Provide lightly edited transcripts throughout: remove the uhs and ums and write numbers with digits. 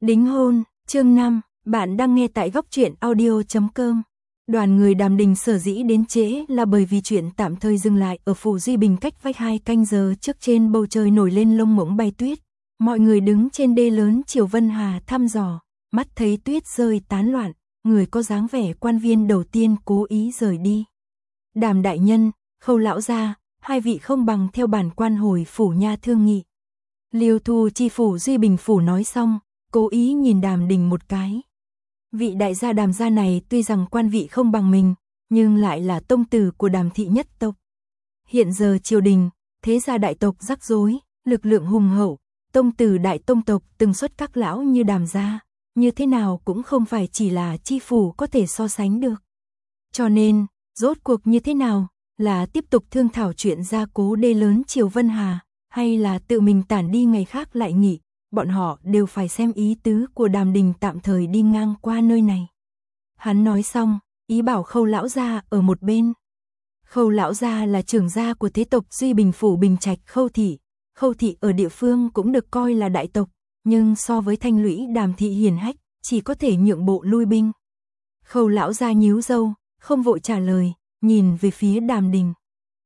Đính hôn, chương 5, bạn đang nghe tại góc truyện audio.com. Đoàn người Đàm Đình sở dĩ đến trễ là bởi vì chuyện tạm thời dừng lại ở phủ Duy Bình cách vách 2 canh giờ trước. Trên bầu trời nổi lên lông ngỗng bay tuyết. Mọi người đứng trên đê lớn chiều Vân Hà thăm dò, mắt thấy tuyết rơi tán loạn, người có dáng vẻ quan viên đầu tiên cố ý rời đi. Đàm đại nhân, Khâu lão gia, hai vị không bằng theo bản quan hồi phủ nha thương nghị. Liêu Thu chi phủ Duy Bình phủ nói xong, cố ý nhìn Đàm Đình một cái. Vị đại gia Đàm gia này tuy rằng quan vị không bằng mình, nhưng lại là tông tử của Đàm thị nhất tộc. Hiện giờ triều đình, thế gia đại tộc rắc rối, lực lượng hùng hậu, tông tử đại tông tộc từng xuất các lão như Đàm gia, như thế nào cũng không phải chỉ là chi phủ có thể so sánh được. Cho nên, rốt cuộc như thế nào, là tiếp tục thương thảo chuyện gia cố đê lớn triều Vân Hà, hay là tự mình tản đi ngày khác lại nghỉ, bọn họ đều phải xem ý tứ của Đàm Đình tạm thời đi ngang qua nơi này. Hắn nói xong, ý bảo Khâu lão gia ở một bên. Khâu lão gia là trưởng gia của thế tộc Duy Bình phủ Bình Trạch Khâu thị. Khâu thị ở địa phương cũng được coi là đại tộc, nhưng so với thanh lũy Đàm thị hiển hách, chỉ có thể nhượng bộ lui binh. Khâu lão gia nhíu râu, không vội trả lời, nhìn về phía Đàm Đình.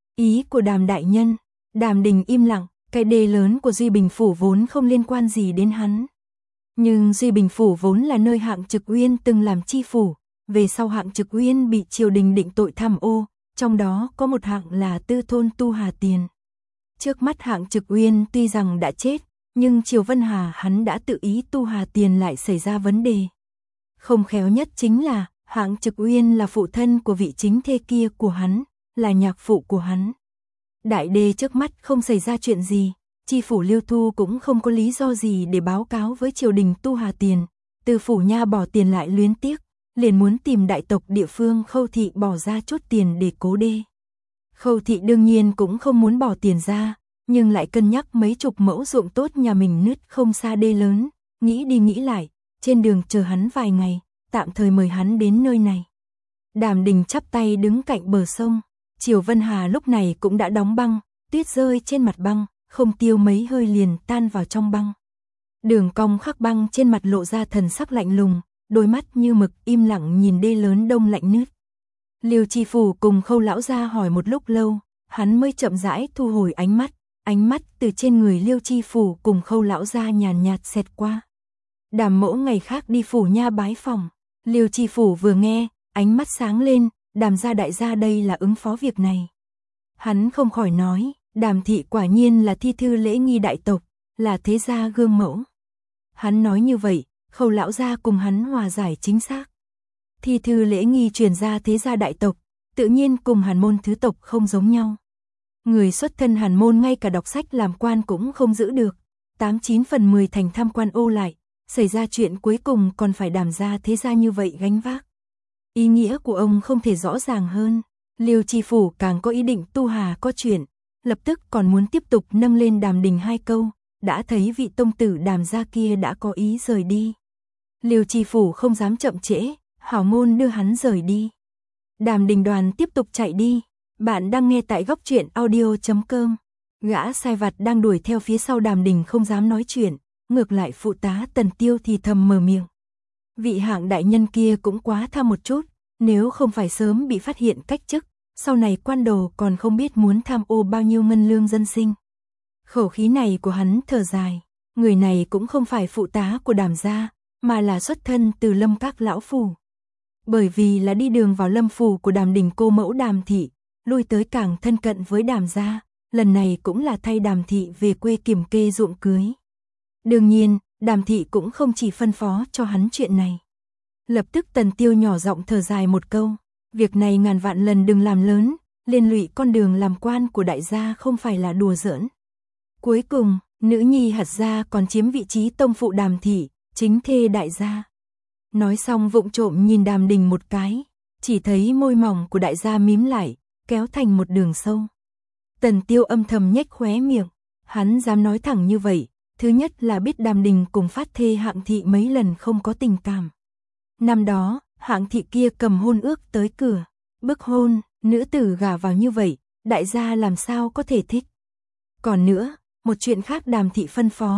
Ý của Đàm đại nhân. Đàm Đình im lặng, cái đê lớn của Duy Bình phủ vốn không liên quan gì đến hắn. Nhưng Duy Bình phủ vốn là nơi Hạng Trực Uyên từng làm chi phủ, về sau Hạng Trực Uyên bị triều đình định tội tham ô, trong đó có một hạng là tư thôn Tu Hà Tiền. Trước mắt Hạng Trực Uyên tuy rằng đã chết, nhưng triều Vân Hà hắn đã tự ý Tu Hà Tiền lại xảy ra vấn đề. Không khéo nhất chính là Hạng Trực Uyên là phụ thân của vị chính thê kia của hắn, là nhạc phụ của hắn. Đại đê trước mắt không xảy ra chuyện gì, chi phủ Liêu Thu cũng không có lý do gì để báo cáo với triều đình Tu Hà Tiền, từ phủ nha bỏ tiền lại luyến tiếc, liền muốn tìm đại tộc địa phương Khâu thị bỏ ra chút tiền để cố đê. Khâu thị đương nhiên cũng không muốn bỏ tiền ra, nhưng lại cân nhắc mấy chục mẫu ruộng tốt nhà mình nứt không xa đê lớn, nghĩ đi nghĩ lại, trên đường chờ hắn vài ngày, tạm thời mời hắn đến nơi này. Đàm Đình chắp tay đứng cạnh bờ sông. Triều Vân Hà lúc này cũng đã đóng băng, tuyết rơi trên mặt băng, không tiêu mấy hơi liền tan vào trong băng. Đường cong khắc băng trên mặt lộ ra thần sắc lạnh lùng, đôi mắt như mực im lặng nhìn đê lớn đông lạnh nứt. Liêu chi phủ cùng Khâu lão gia hỏi một lúc lâu, hắn mới chậm rãi thu hồi ánh mắt từ trên người Liêu chi phủ cùng Khâu lão gia nhàn nhạt xẹt qua. Đàm mỗ ngày khác đi phủ nha bái phòng. Liêu chi phủ vừa nghe, ánh mắt sáng lên. Đàm gia đại gia đây là ứng phó việc này. Hắn không khỏi nói, Đàm thị quả nhiên là thi thư lễ nghi đại tộc, là thế gia gương mẫu. Hắn nói như vậy, Khâu lão gia cùng hắn hòa giải chính xác. Thi thư lễ nghi truyền ra thế gia đại tộc, tự nhiên cùng Hàn môn thứ tộc không giống nhau. Người xuất thân Hàn môn ngay cả đọc sách làm quan cũng không giữ được, 89 phần 10 thành tham quan ô lại, xảy ra chuyện cuối cùng còn phải Đàm gia thế gia như vậy gánh vác. Ý nghĩa của ông không thể rõ ràng hơn. Liêu chi phủ càng có ý định Tu Hà có chuyện, lập tức còn muốn tiếp tục nâng lên Đàm Đình 2 câu, đã thấy vị tông tử Đàm gia kia đã có ý rời đi. Liêu chi phủ không dám chậm trễ, hảo ngôn đưa hắn rời đi. Đàm Đình đoàn tiếp tục chạy đi. Bạn đang nghe tại góc truyện audio.com. Gã sai vặt đang đuổi theo phía sau Đàm Đình không dám nói chuyện, ngược lại phụ tá Tần Tiêu thì thầm mở miệng. Vị Hạng đại nhân kia cũng quá tham một chút, nếu không phải sớm bị phát hiện cách chức, sau này quan đồ còn không biết muốn tham ô bao nhiêu ngân lương dân sinh. Khẩu khí này của hắn thở dài, người này cũng không phải phụ tá của Đàm gia, mà là xuất thân từ Lâm các lão phủ. Bởi vì là đi đường vào lâm phủ của Đàm Đình cô mẫu Đàm thị, lui tới càng thân cận với Đàm gia, lần này cũng là thay Đàm thị về quê kiểm kê ruộng cưới. Đương nhiên, Đàm thị cũng không chỉ phân phó cho hắn chuyện này. Lập tức Tần Tiêu nhỏ giọng thở dài một câu, việc này ngàn vạn lần đừng làm lớn, liên lụy con đường làm quan của đại gia không phải là đùa giỡn. Cuối cùng, nữ nhi Hạt gia còn chiếm vị trí tông phụ Đàm thị, chính thê đại gia. Nói xong vụng trộm nhìn Đàm Đình một cái, chỉ thấy môi mỏng của đại gia mím lại, kéo thành một đường sâu. Tần Tiêu âm thầm nhếch khóe miệng, hắn dám nói thẳng như vậy, thứ nhất là biết Đàm Đình cùng phát thê Hạng thị mấy lần không có tình cảm. Năm đó, Hạng thị kia cầm hôn ước tới cửa, bức hôn, nữ tử gả vào như vậy, đại gia làm sao có thể thích. Còn nữa, một chuyện khác Đàm thị phân phó,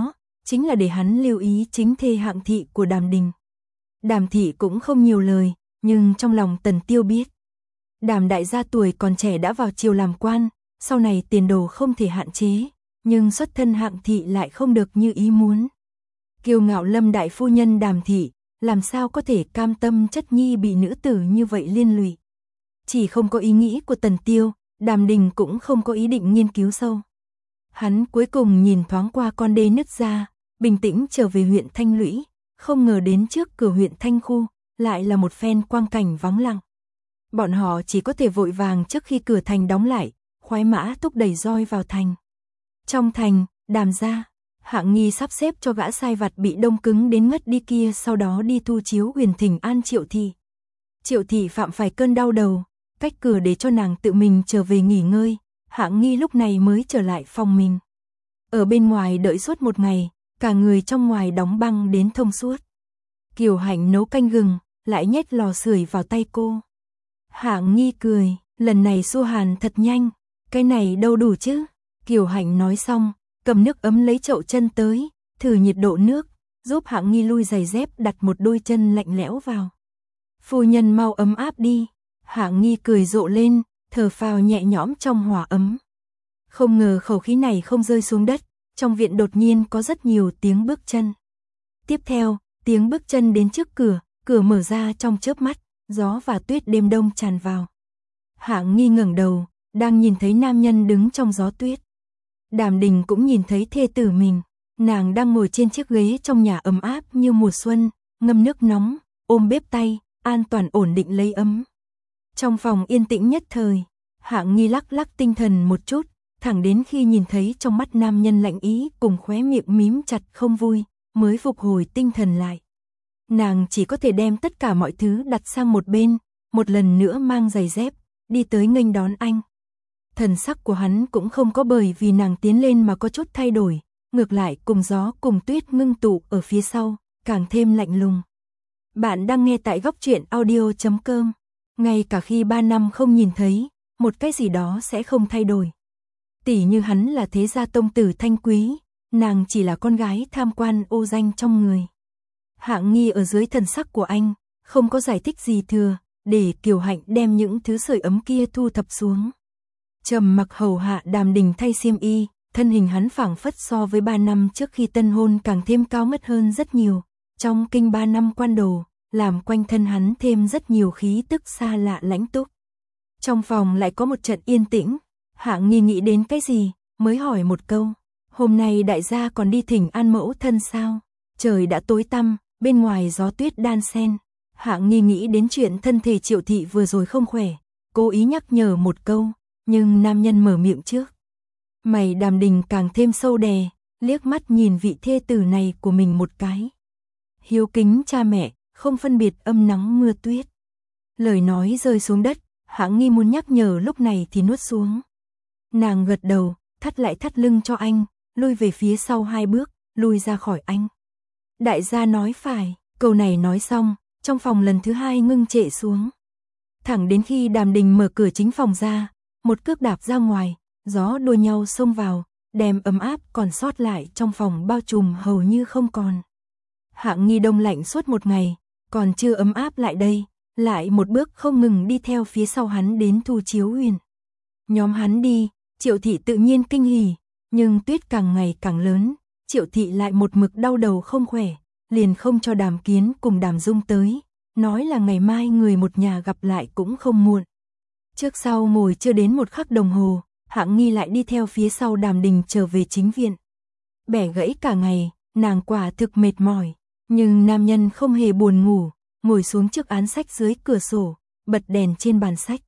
chính là để hắn lưu ý chính thê Hạng Thị của Đàm Đình. Đàm Thị cũng không nhiều lời, nhưng trong lòng Tần Tiêu biết. Đàm đại gia tuổi còn trẻ đã vào triều làm quan, sau này tiền đồ không thể hạn chế, nhưng xuất thân Hạng Thị lại không được như ý muốn. Kiêu ngạo Lâm đại phu nhân Đàm Thị, làm sao có thể cam tâm chất nhi bị nữ tử như vậy liên lụy. Chỉ không có ý nghĩ của Tần Tiêu, Đàm Đình cũng không có ý định nghiên cứu sâu. Hắn cuối cùng nhìn thoáng qua con đê nứt ra, bình tĩnh trở về huyện Thanh Lũy, không ngờ đến trước cửa huyện Thanh Khu, lại là một phen quang cảnh vắng lặng. Bọn họ chỉ có thể vội vàng trước khi cửa thành đóng lại, khoái mã thúc đẩy roi vào thành. Trong thành, Đàm gia, Hạng Nghi sắp xếp cho gã sai vặt bị đông cứng đến ngất đi kia sau đó đi thu chiếu huyền thỉnh an Triệu Thị. Triệu Thị phạm phải cơn đau đầu, cách cửa để cho nàng tự mình trở về nghỉ ngơi, Hạng Nghi lúc này mới trở lại phòng mình. Ở bên ngoài đợi suốt một ngày, cả người trong ngoài đóng băng đến thông suốt. Kiều Hạnh nấu canh gừng, lại nhét lò sưởi vào tay cô. Hạng Nghi cười, lần này xua hàn thật nhanh, cái này đâu đủ chứ. Kiều Hạnh nói xong, cầm nước ấm lấy chậu chân tới, thử nhiệt độ nước, giúp Hạng Nghi lui giày dép đặt một đôi chân lạnh lẽo vào. Phu nhân mau ấm áp đi. Hạng Nghi cười rộ lên, thở phào nhẹ nhõm trong hỏa ấm. Không ngờ khẩu khí này không rơi xuống đất, trong viện đột nhiên có rất nhiều tiếng bước chân. Tiếp theo, tiếng bước chân đến trước cửa, cửa mở ra trong chớp mắt, gió và tuyết đêm đông tràn vào. Hạng Nghi ngẩng đầu, đang nhìn thấy nam nhân đứng trong gió tuyết. Đàm Đình cũng nhìn thấy thê tử mình, nàng đang ngồi trên chiếc ghế trong nhà ấm áp như mùa xuân, ngâm nước nóng, ôm bếp tay, an toàn ổn định lấy ấm. Trong phòng yên tĩnh nhất thời, Hạng Nghi lắc lắc tinh thần một chút, thẳng đến khi nhìn thấy trong mắt nam nhân lạnh ý cùng khóe miệng mím chặt không vui, mới phục hồi tinh thần lại. Nàng chỉ có thể đem tất cả mọi thứ đặt sang một bên, một lần nữa mang giày dép, đi tới nghênh đón anh. Thần sắc của hắn cũng không có bởi vì nàng tiến lên mà có chút thay đổi, ngược lại cùng gió cùng tuyết ngưng tụ ở phía sau, càng thêm lạnh lùng. Bạn đang nghe tại góc truyện audio.com. Ngay cả khi 3 năm không nhìn thấy, một cái gì đó sẽ không thay đổi. Tỷ như hắn là thế gia tông tử thanh quý, nàng chỉ là con gái tham quan ô danh trong người. Hạng Nghi ở dưới thần sắc của anh, không có giải thích gì thừa, để Kiều Hạnh đem những thứ sưởi ấm kia thu thập xuống. Trầm mặc hầu hạ Đàm Đình thay xiêm y, thân hình hắn phảng phất so với 3 năm trước khi tân hôn càng thêm cao ngất hơn rất nhiều. Trong kinh 3 năm quan đồ, làm quanh thân hắn thêm rất nhiều khí tức xa lạ lãnh túc. Trong phòng lại có một trận yên tĩnh, Hạng Nghi nghĩ đến cái gì, mới hỏi một câu, hôm nay đại gia còn đi thỉnh an mẫu thân sao? Trời đã tối tăm, bên ngoài gió tuyết đan xen. Hạng Nghi nghĩ đến chuyện thân thể Triệu Thị vừa rồi không khỏe, cố ý nhắc nhở một câu, nhưng nam nhân mở miệng trước. Mày Đàm Đình càng thêm sâu đè, liếc mắt nhìn vị thê tử này của mình một cái. Hiếu kính cha mẹ, không phân biệt âm nắng mưa tuyết. Lời nói rơi xuống đất, Hạng Nghi muốn nhắc nhở lúc này thì nuốt xuống. Nàng gật đầu, thắt lại thắt lưng cho anh, lui về phía sau 2 bước, lui ra khỏi anh. Đại gia nói phải, câu này nói xong, trong phòng lần thứ 2 ngưng trệ xuống. Thẳng đến khi Đàm Đình mở cửa chính phòng ra, một cước đạp ra ngoài, gió đua nhau xông vào, đem ấm áp còn sót lại trong phòng bao trùm hầu như không còn. Hạng Nghi đông lạnh suốt một ngày, còn chưa ấm áp lại đây, lại một bước không ngừng đi theo phía sau hắn đến Thu Chiếu Huyền. Nhóm hắn đi, Triệu Thị tự nhiên kinh hỉ, nhưng tuyết càng ngày càng lớn, Triệu Thị lại một mực đau đầu không khỏe, liền không cho Đàm Kiến cùng Đàm Dung tới, nói là ngày mai người một nhà gặp lại cũng không muộn. Trước sau ngồi chưa đến 1 khắc đồng hồ, Hạng Nghi lại đi theo phía sau Đàm Đình trở về chính viện. Bẻ gãy cả ngày, nàng quả thực mệt mỏi, nhưng nam nhân không hề buồn ngủ, ngồi xuống trước án sách dưới cửa sổ, bật đèn trên bàn sách.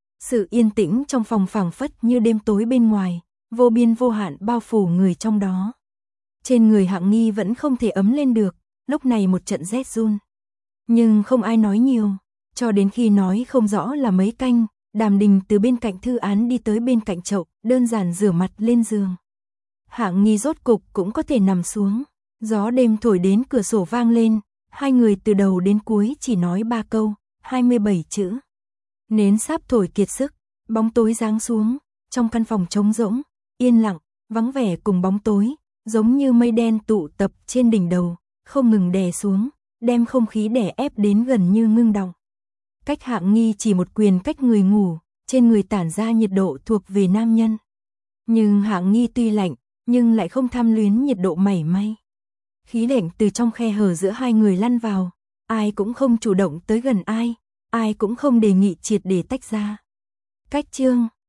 Sự yên tĩnh trong phòng phảng phất như đêm tối bên ngoài, vô biên vô hạn bao phủ người trong đó. Trên người Hạng Nghi vẫn không thể ấm lên được, lúc này một trận rét run. Nhưng không ai nói nhiều, cho đến khi nói không rõ là mấy canh, Đàm Đình từ bên cạnh thư án đi tới bên cạnh chậu, đơn giản rửa mặt lên giường. Hạng Nghi rốt cục cũng có thể nằm xuống, gió đêm thổi đến cửa sổ vang lên, hai người từ đầu đến cuối chỉ nói 3 câu, 27 chữ. Nến sáp thổi kiệt sức, bóng tối giáng xuống, trong căn phòng trống rỗng, yên lặng, vắng vẻ cùng bóng tối, giống như mây đen tụ tập trên đỉnh đầu, không ngừng đè xuống, đem không khí đè ép đến gần như ngưng đọng. Cách Hạng Nghi chỉ một quyền cách người ngủ, trên người tản ra nhiệt độ thuộc về nam nhân. Nhưng Hạng Nghi tuy lạnh, nhưng lại không tham luyến nhiệt độ mảy may. Khí lạnh từ trong khe hở giữa hai người lăn vào, ai cũng không chủ động tới gần ai cũng không đề nghị triệt để tách ra. Cách chương